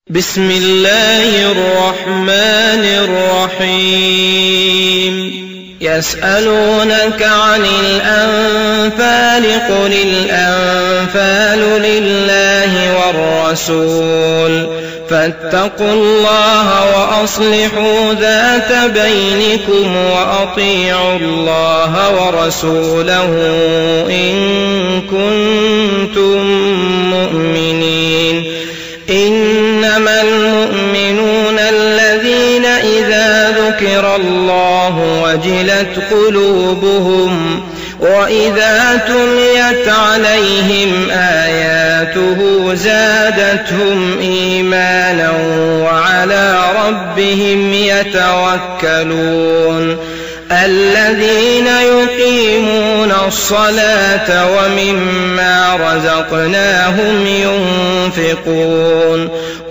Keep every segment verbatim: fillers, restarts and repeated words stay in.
بسم الله الرحمن الرحيم يسألونك عن الأنفال قل الأنفال لله والرسول فاتقوا الله وأصلحوا ذات بينكم وأطيعوا الله ورسوله إن كنتم مؤمنين. إنما المؤمنون الذين إذا ذكر الله وجلت قلوبهم وإذا تليت عليهم آياته زادتهم إيمانا وعلى ربهم يتوكلون. الذين يقيمون الصلاة ومما رزقناهم ينفقون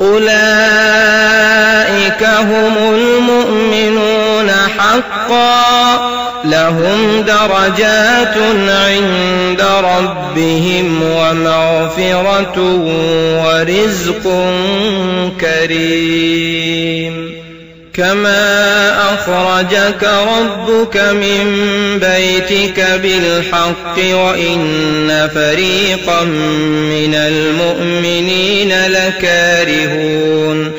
أولئك هم المؤمنون حقا لهم درجات عند ربهم ومغفرة ورزق كريم. كما أخرجك ربك من بيتك بالحق وإن فريقا من المؤمنين لكارهون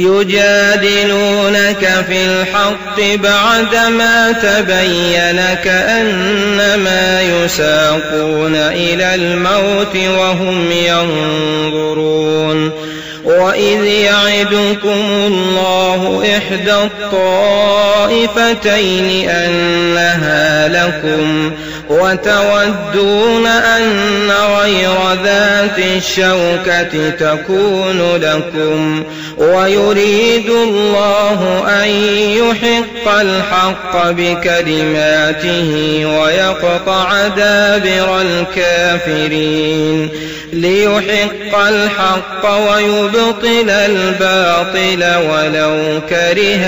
يجادلونك في الحق بعدما تبين كأنما يساقون إلى الموت وهم ينظرون. وإذ يعدكم الله إحدى الطائفتين أنها لكم وتودون أن غير ذات الشوكة تكون لكم ويريد الله أن يحق الحق بكلماته ويقطع دابر الكافرين ليحق الحق ويبطل الباطل ولو كره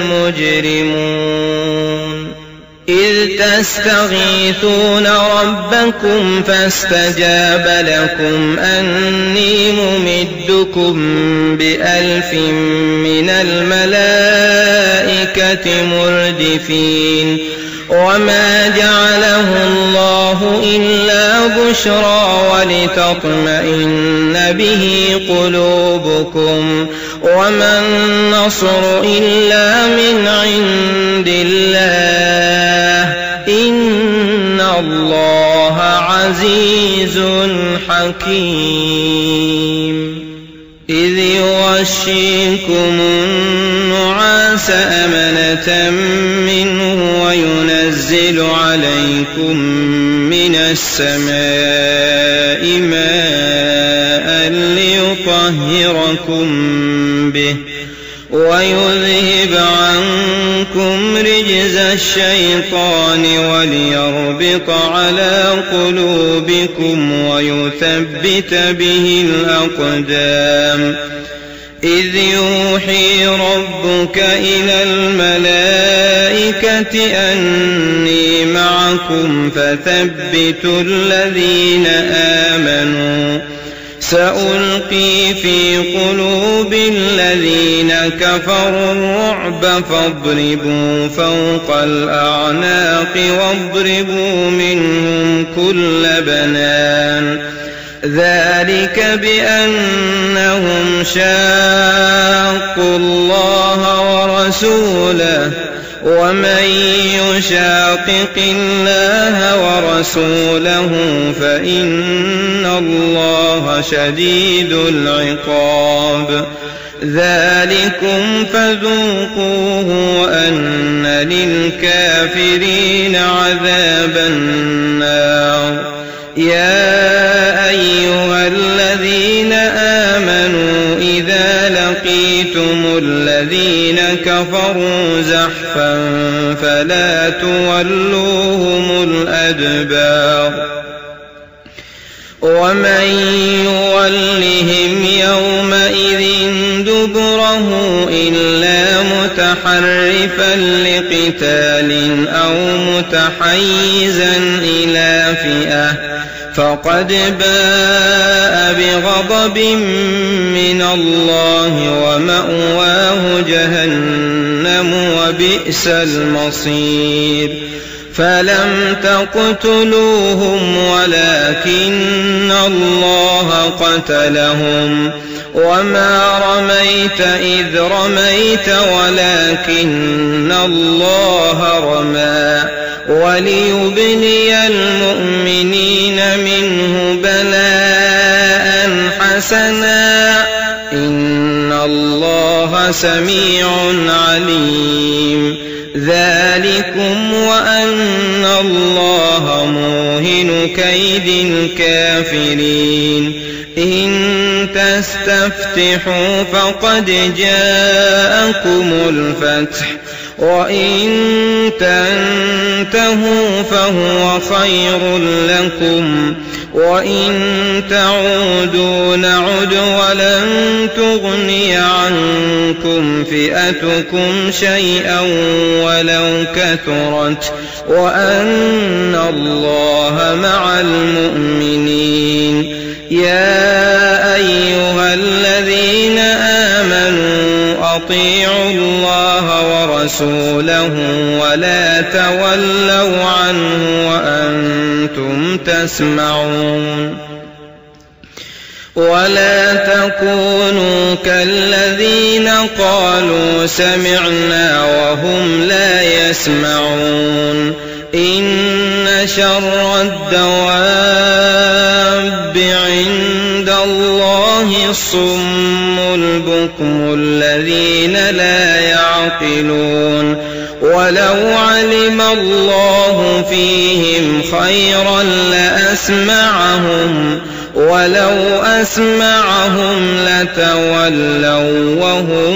المجرمون. إذ تستغيثون ربكم فاستجاب لكم أني ممدكم بألف من الملائكة مردفين. وما جعله الله إلا بشرى ولتطمئن به قلوبكم وما النصر إلا من عند الله إن الله عزيز حكيم. إذ يغشيكم النعاس أمنة منه وينزل عليكم من السماء ماء ليطهركم به ويذهب عنكم رجز الشيطان وليربط على قلوبكم ويثبت به الأقدام. إذ يوحي ربك إلى الملائكة أني معكم فثبتوا الذين آمنوا سألقي في قلوب الذين كفروا الرعب فاضربوا فوق الأعناق واضربوا منهم كل بنان. ذلك بأنهم شاقوا الله ورسوله ومن يشاقق الله ورسوله فإن الله شديد العقاب. ذلكم فذوقوه وأن للكافرين عذاب النار. يا أيها الذين آمنوا إذا لقيتم الذين كفروا زحفا فلا تولوهم الأدبار. ومن يولهم يومئذ دبره إلا متحرفا لقتال أو متحيزا إلى فئة فقد باء بغضب من الله ومأواه جهنم وبئس المصير فلم تقتلوهم ولكن الله قتلهم وما رميت إذ رميت ولكن الله رمى وليبلي المؤمنين منه بلاء حسنا إن الله سميع عليم ذلكم وأن الله موهن كيد الكافرين إن تستفتحوا فقد جاءكم الفتح وإن تنتهوا فهو خير لكم وإن تعودوا نعد ولن تغني عنكم فئتكم شيئا ولو كثرت وأن الله مع المؤمنين يا أيها الذين آمنوا أطيعوا الله ورسوله ولا تولوا عنه وأنتم تسمعون ولا تكونوا كالذين قالوا سمعنا وهم لا يسمعون إن شر الدواب عند الله الصم البكم الذين لا يعقلون ولو علم الله فيهم خيرا لأسمعهم ولو أسمعهم لتولوا وهم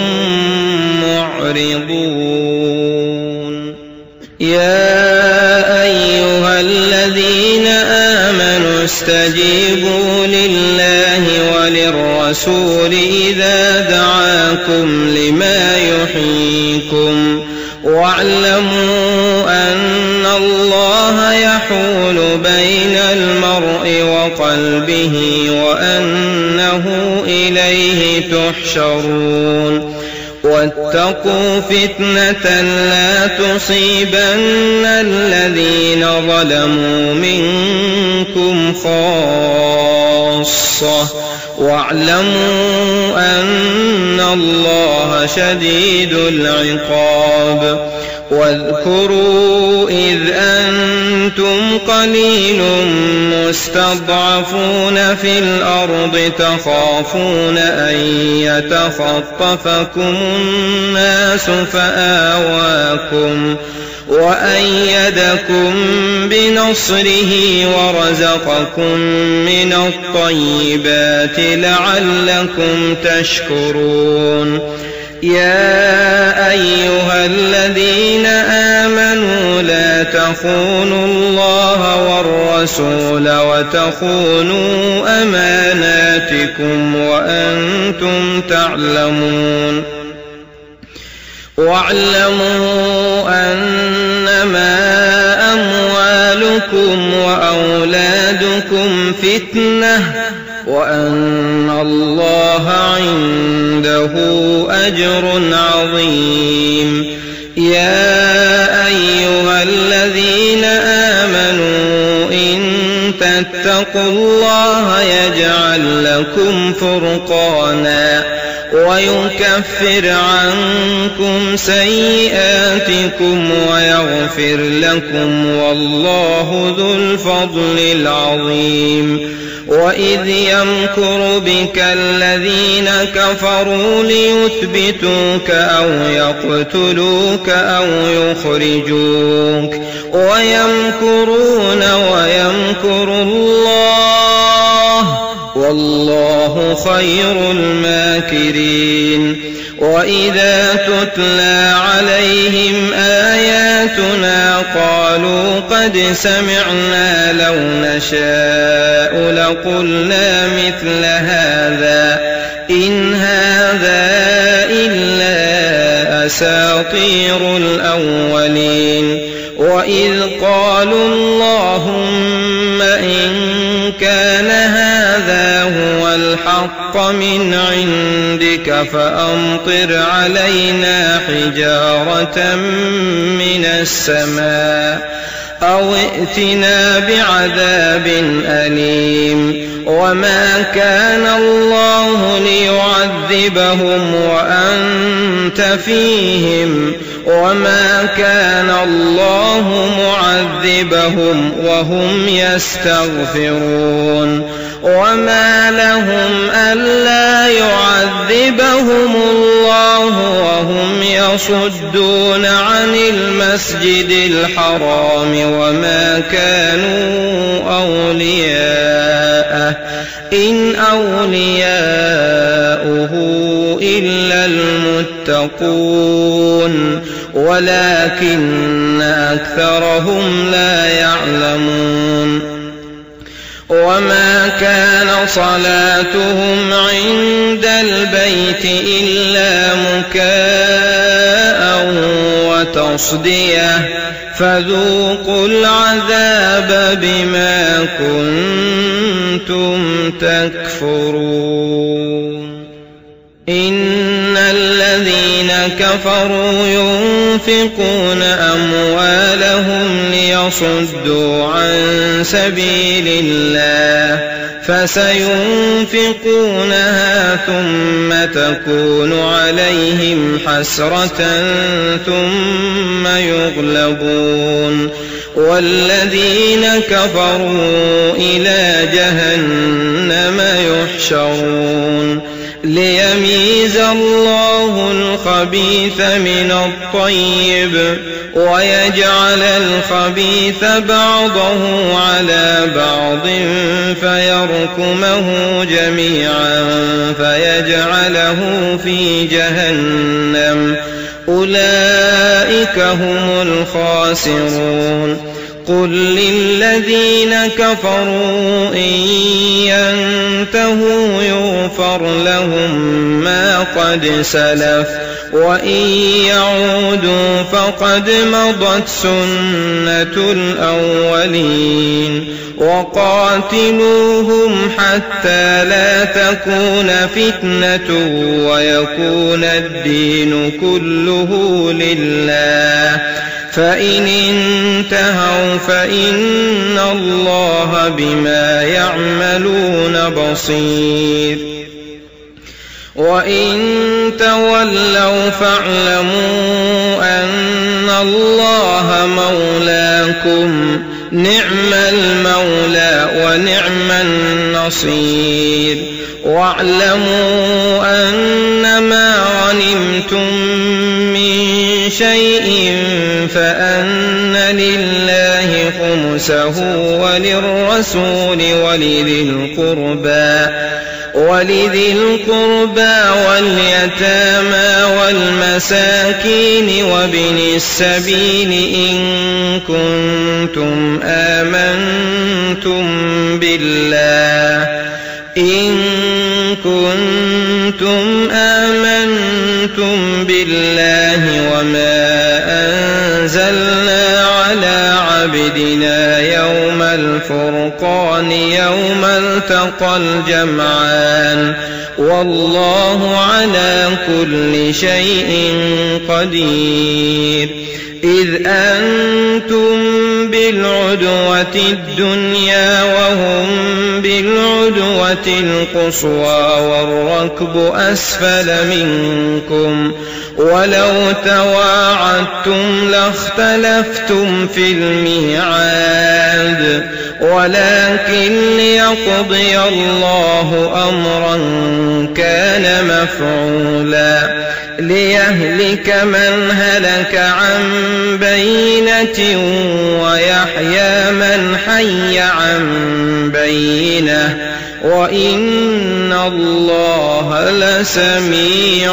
معرضون يا أيها الذين آمنوا استجيبوا لله وللرسول إذا دعاكم لما يحييكم واعلموا أن الله يحول بين المرء وقلبه وأنه إليه تحشرون واتقوا فتنة لا تصيبن الذين ظلموا منكم خاصة واعلموا أن الله شديد العقاب واذكروا إذ أنتم قليل مستضعفون في الأرض تخافون أن يتخطفكم الناس فآواكم وأيدكم بنصره ورزقكم من الطيبات لعلكم تشكرون يا أيها الذين آمنوا لا تخونوا الله والرسول وتخونوا أماناتكم وأنتم تعلمون واعلموا أنما أموالكم وأولادكم فتنة وأن الله عنده أجر عظيم يا أيها الذين آمنوا إن تتقوا الله يجعل لكم فرقانا ويكفر عنكم سيئاتكم ويغفر لكم والله ذو الفضل العظيم وإذ يمكر بك الذين كفروا ليثبتوك أو يقتلوك أو يخرجوك ويمكرون ويمكر الله والله خير الماكرين وإذا تتلى عليهم آياتنا قالوا قد سمعنا لو نشاء لقلنا مثل هذا إن هذا إلا أساطير الأولين وإذ قالوا اللهم إن الحق من عندك فأمطر علينا حجارة من السماء أو ائتنا بعذاب أليم وما كان الله ليعذبهم وأنت فيهم وما كان الله معذبهم وهم يستغفرون وما لهم ألا يعذبهم الله وهم يصدون عن المسجد الحرام وما كانوا أولياءه إن أولياؤه إلا المتقون ولكن أكثرهم لا يعلمون وما كان صلاتهم عند البيت إلا مكاء وتصدية فذوقوا العذاب بما كنتم تكفرون إن الذين كفروا ينفقون أموالهم ليصدوا عن سبيل الله فسينفقونها ثم تكون عليهم حسرة ثم يغلبون والذين كفروا إلى جهنم يحشرون ليميز الله الخبيث من الطيب ويجعل الخبيث بعضه على بعض فيركمه جميعا فيجعله في جهنم أولئك هم الخاسرون قل للذين كفروا إن ينتهوا يغفر لهم ما قد سلف وإن يعودوا فقد مضت سنة الأولين وقاتلوهم حتى لا تكون فتنة ويكون الدين كله لله فإن انتهوا فإن الله بما يعملون بصير وإن تولوا فاعلموا أن الله مولاكم نعم المولى ونعم النصير واعلموا أنما غنمتم من شيء فأن لله خمسه وللرسول ولذي القربى ولذي القربى واليتامى والمساكين وابن السبيل إن كنتم آمنتم بالله إن كنتم آمنتم بالله وما أنزلنا على عبدنا يوم الفرقان يوم التقى الجمعان والله على كل شيء قدير إذ أنتم بالعدوة الدنيا وهم بالعدوة القصوى والركب أسفل منكم ولو تواعدتم لاختلفتم في الميعاد ولكن ليقضي الله أمرا كان مفعولا ليهلك من هلك عن بينة ويحيى من حي عن بينة وإن الله لسميع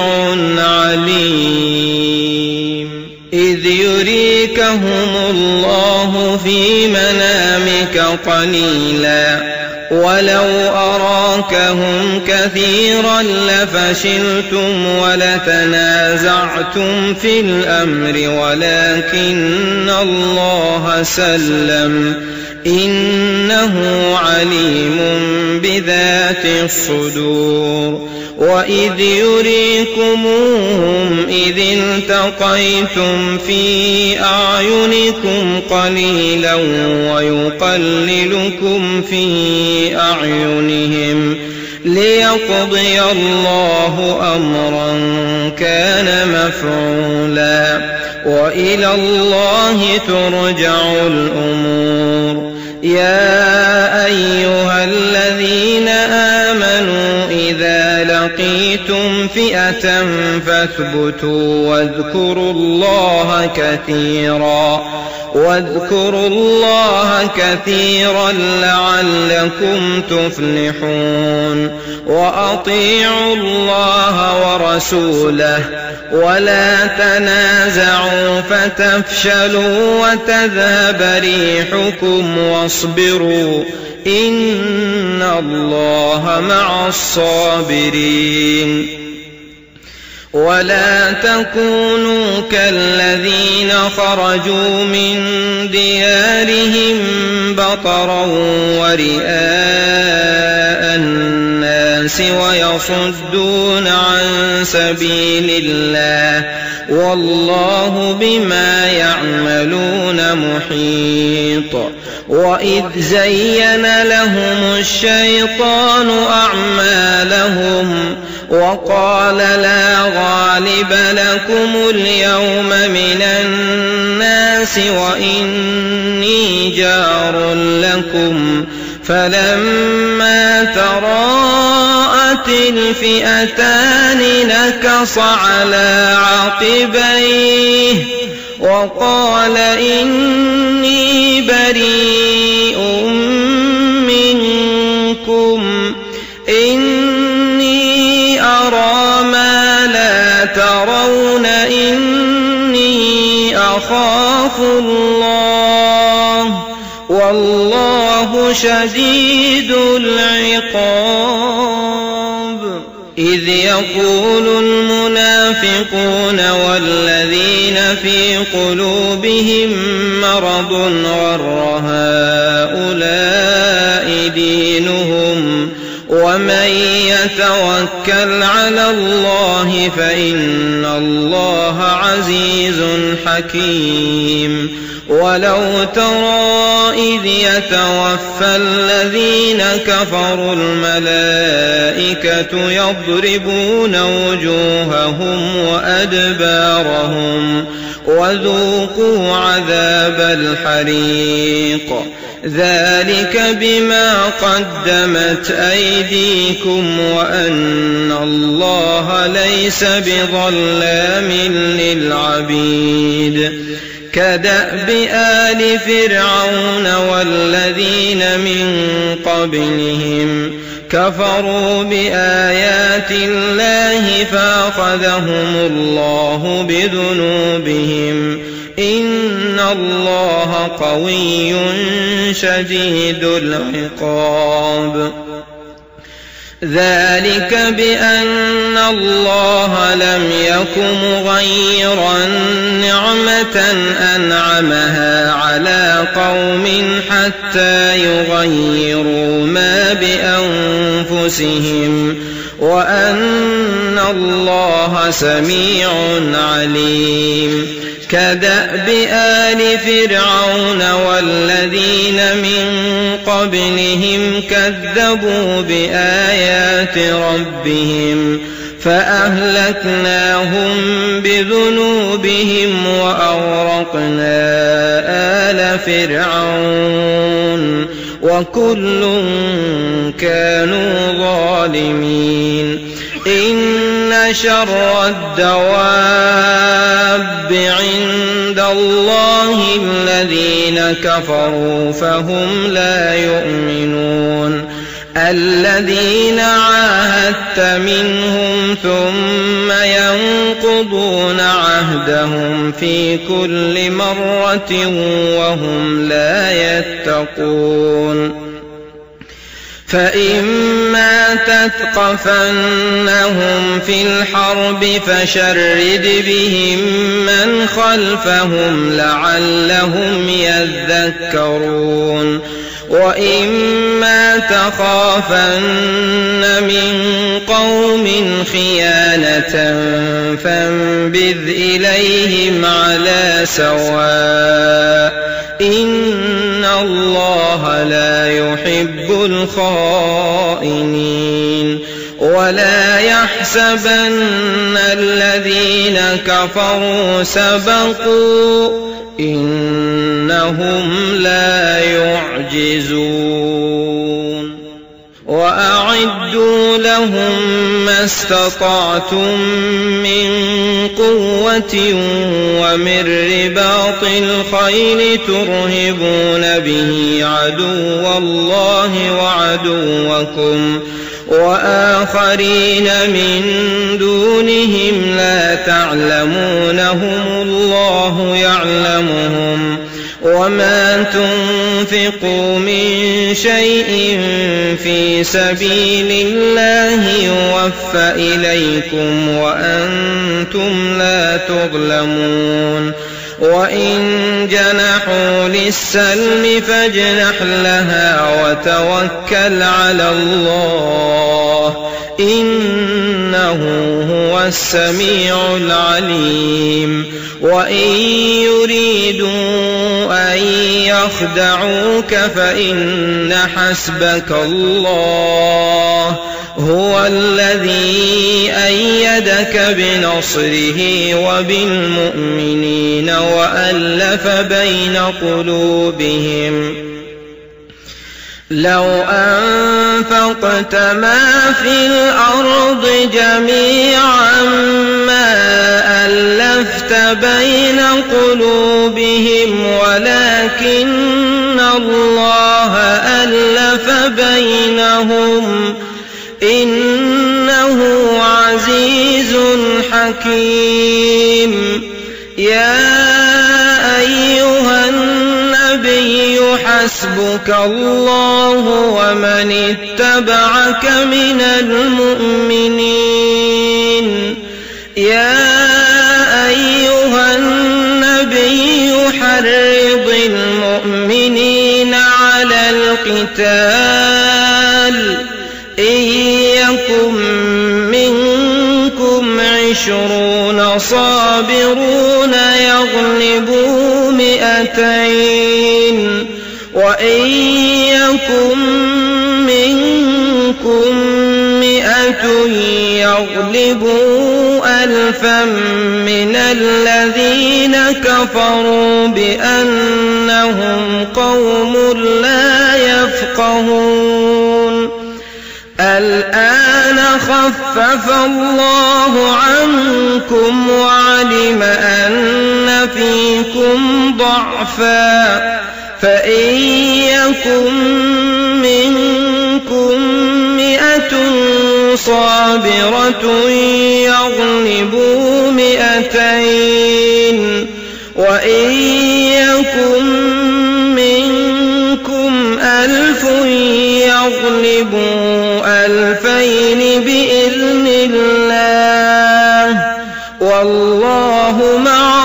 عليم إذ يريكهم الله في منامك قليلا ولو أراكهم كثيرا لفشلتم ولتنازعتم في الأمر ولكن الله سلم إنه عليم بذات الصدور. وإذ يريكموهم إذ التقيتم في أعينكم قليلا ويقللكم في أعينهم ليقضي الله أمرا كان مفعولا وإلى الله ترجع الأمور. يا أيها الذين آمنوا إذا لقيتم فئة فاثبتوا واذكروا الله كثيرا واذكروا الله كثيرا لعلكم تفلحون. وأطيعوا الله ورسوله ولا تنازعوا فتفشلوا وتذهب ريحكم واصبروا إن الله مع الصابرين. ولا تكونوا كالذين خرجوا من ديارهم بطرا ورئاء الناس ويصدون عن سبيل الله والله بما يعملون محيط. وإذ زين لهم الشيطان أعمالهم وقال لا غالب لكم اليوم من الناس وإني جار لكم فلما تراءت الفئتان نكص على عقبيه وقال إني بريء منكم إني أرى ما لا ترون إني أخاف الله والله شديد العقاب. إذ يقول المنافقون والذين في قلوبهم مرض غر هؤلاء دينهم ومن يتوكل على الله فإن الله عزيز حكيم. ولو ترى إذ يتوفى الذين كفروا الملائكة يضربون وجوههم وأدبارهم وذوقوا عذاب الحريق ذلك بما قدمت أيديكم وأن الله ليس بظلام للعبيد. كدأب آل فرعون والذين من قبلهم كفروا بآيات الله فأخذهم الله بذنوبهم إن الله قوي شديد العقاب. ذلك بأن الله لم يك مغيرا نعمة أنعمها على قوم حتى يغيروا ما بأنفسهم وأن الله سميع عليم. كدأب آل فرعون والذين من قبلهم كذبوا بآيات ربهم فأهلكناهم بذنوبهم وأغرقنا آل فرعون وكل كانوا ظالمين. إن شر الدواب عند الله الذين كفروا فهم لا يؤمنون. الذين عاهدت منهم ثم ينقضون عهدهم في كل مرة وهم لا يتقون. فإما تثقفنهم في الحرب فشرد بهم من خلفهم لعلهم يذكرون. وإما تخافن من قوم خيانة فانبذ إليهم على سواء إن الله لا يحب الخائنين ولا يحسبن الذين كفروا سبقوا إنهم لا يعجزون وأعدوا لهم ما استطعتم من قوة ومن رباط الخيل ترهبون به عدو الله وعدوكم وآخرين من دونهم لا تعلمونهم الله يعلمهم وما تنفقوا من شيء في سبيل الله يوفى إليكم وأنتم لا تظلمون وإن جنحوا للسلم فاجنح لها وتوكل على الله إنه هو السميع العليم وإن يريدوا أن يخدعوك فإن حسبك الله هو الذي أيدك بنصره وبالمؤمنين وألف بين قلوبهم لو أنفقت ما في الأرض جميعا ما ألفت بين قلوبهم ولكن الله ألف بينهم إنه عزيز حكيم يا أيها النبي حسبك الله ومن اتبعك من المؤمنين يا أيها النبي حرض المؤمنين على القتال إن يكن منكم عشرون صابرون يغلبوا مئتين وإن يكن منكم مئة يغلبوا ألفا من الذين كفروا بأنهم قوم لا يفقهون الآن خفف الله عنكم وعلم أن فيكم ضعفا فإن يكن منكم مئة صابرة يغلبوا مئتين وإن يكن منكم ألف يغلبوا ألفين بإذن الله والله مع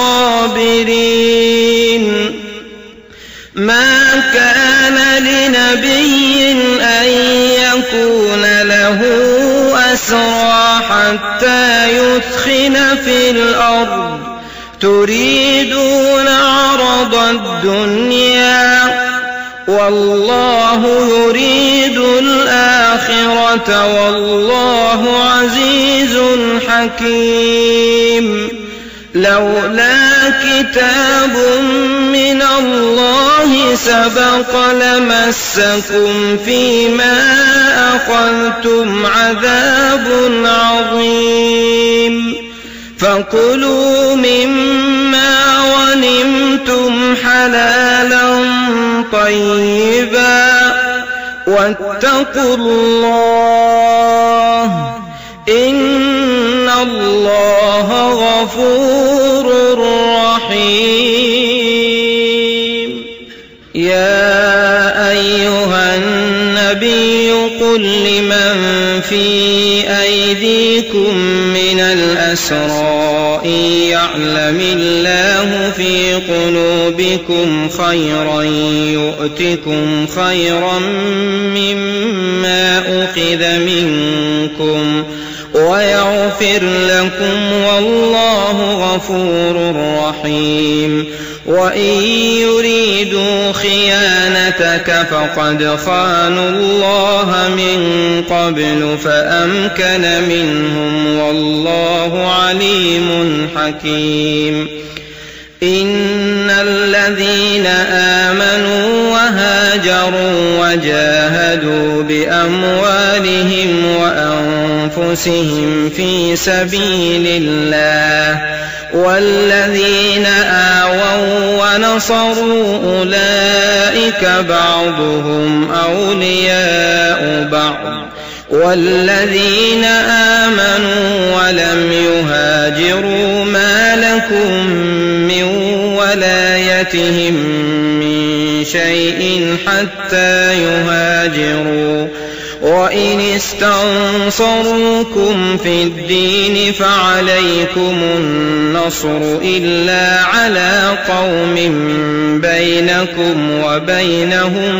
الصابرين ما كان لنبي أن يكون له أسرى حتى يثخن في الأرض تريدون عرض الدنيا والله يريد الآخرة والله عزيز حكيم لولا كتاب من الله سبق لمسكم فيما أخذتم عذاب عظيم فكلوا مما غنمتم حلالا طيبا واتقوا الله إن الله غفور رحيم يا أيها النبي قل لمن في أيديكم من الأنفس الأسرى إن يعلم الله في قلوبكم خيرا يؤتكم خيرا مما أخذ منكم ويغفر لكم والله غفور رحيم. وإن يريدوا خيانتك فقد خانوا الله من قبل فأمكن منهم والله عليم حكيم. إن الذين آمنوا وهاجروا وجاهدوا بأموالهم وأنفسهم في سبيل الله والذين آووا ونصروا أولئك بعضهم أولياء بعض والذين آمنوا ولم يهاجروا ما لكم من ولايتهم من شيء حتى يهاجروا وإن استنصروكم في الدين فعليكم النصر إلا على قوم بينكم وبينهم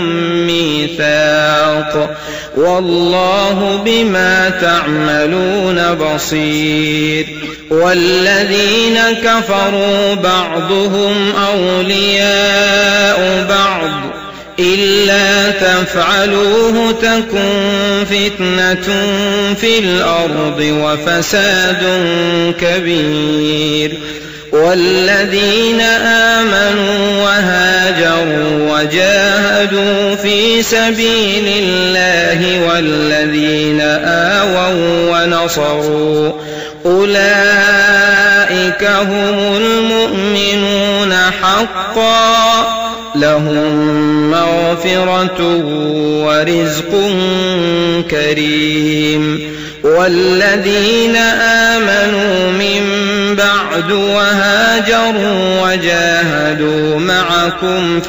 ميثاق والله بما تعملون بصير. والذين كفروا بعضهم أولياء بعض إلا تفعلوه تكن فتنة في الأرض وفساد كبير. والذين آمنوا وهاجروا وجاهدوا في سبيل الله والذين آووا ونصروا أولئك هم المؤمنون حقا لهم مغفرة ورزق كريم. والذين آمنوا من بعد وهاجروا وجاهدوا معكم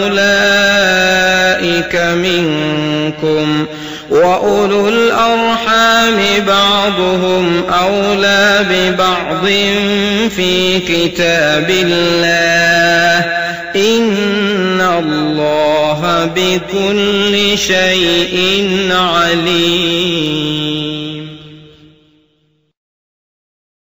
فأولئك منكم وأولو الأرحام بعضهم أولى ببعض في كتاب الله إن الله بكل شيء عليم.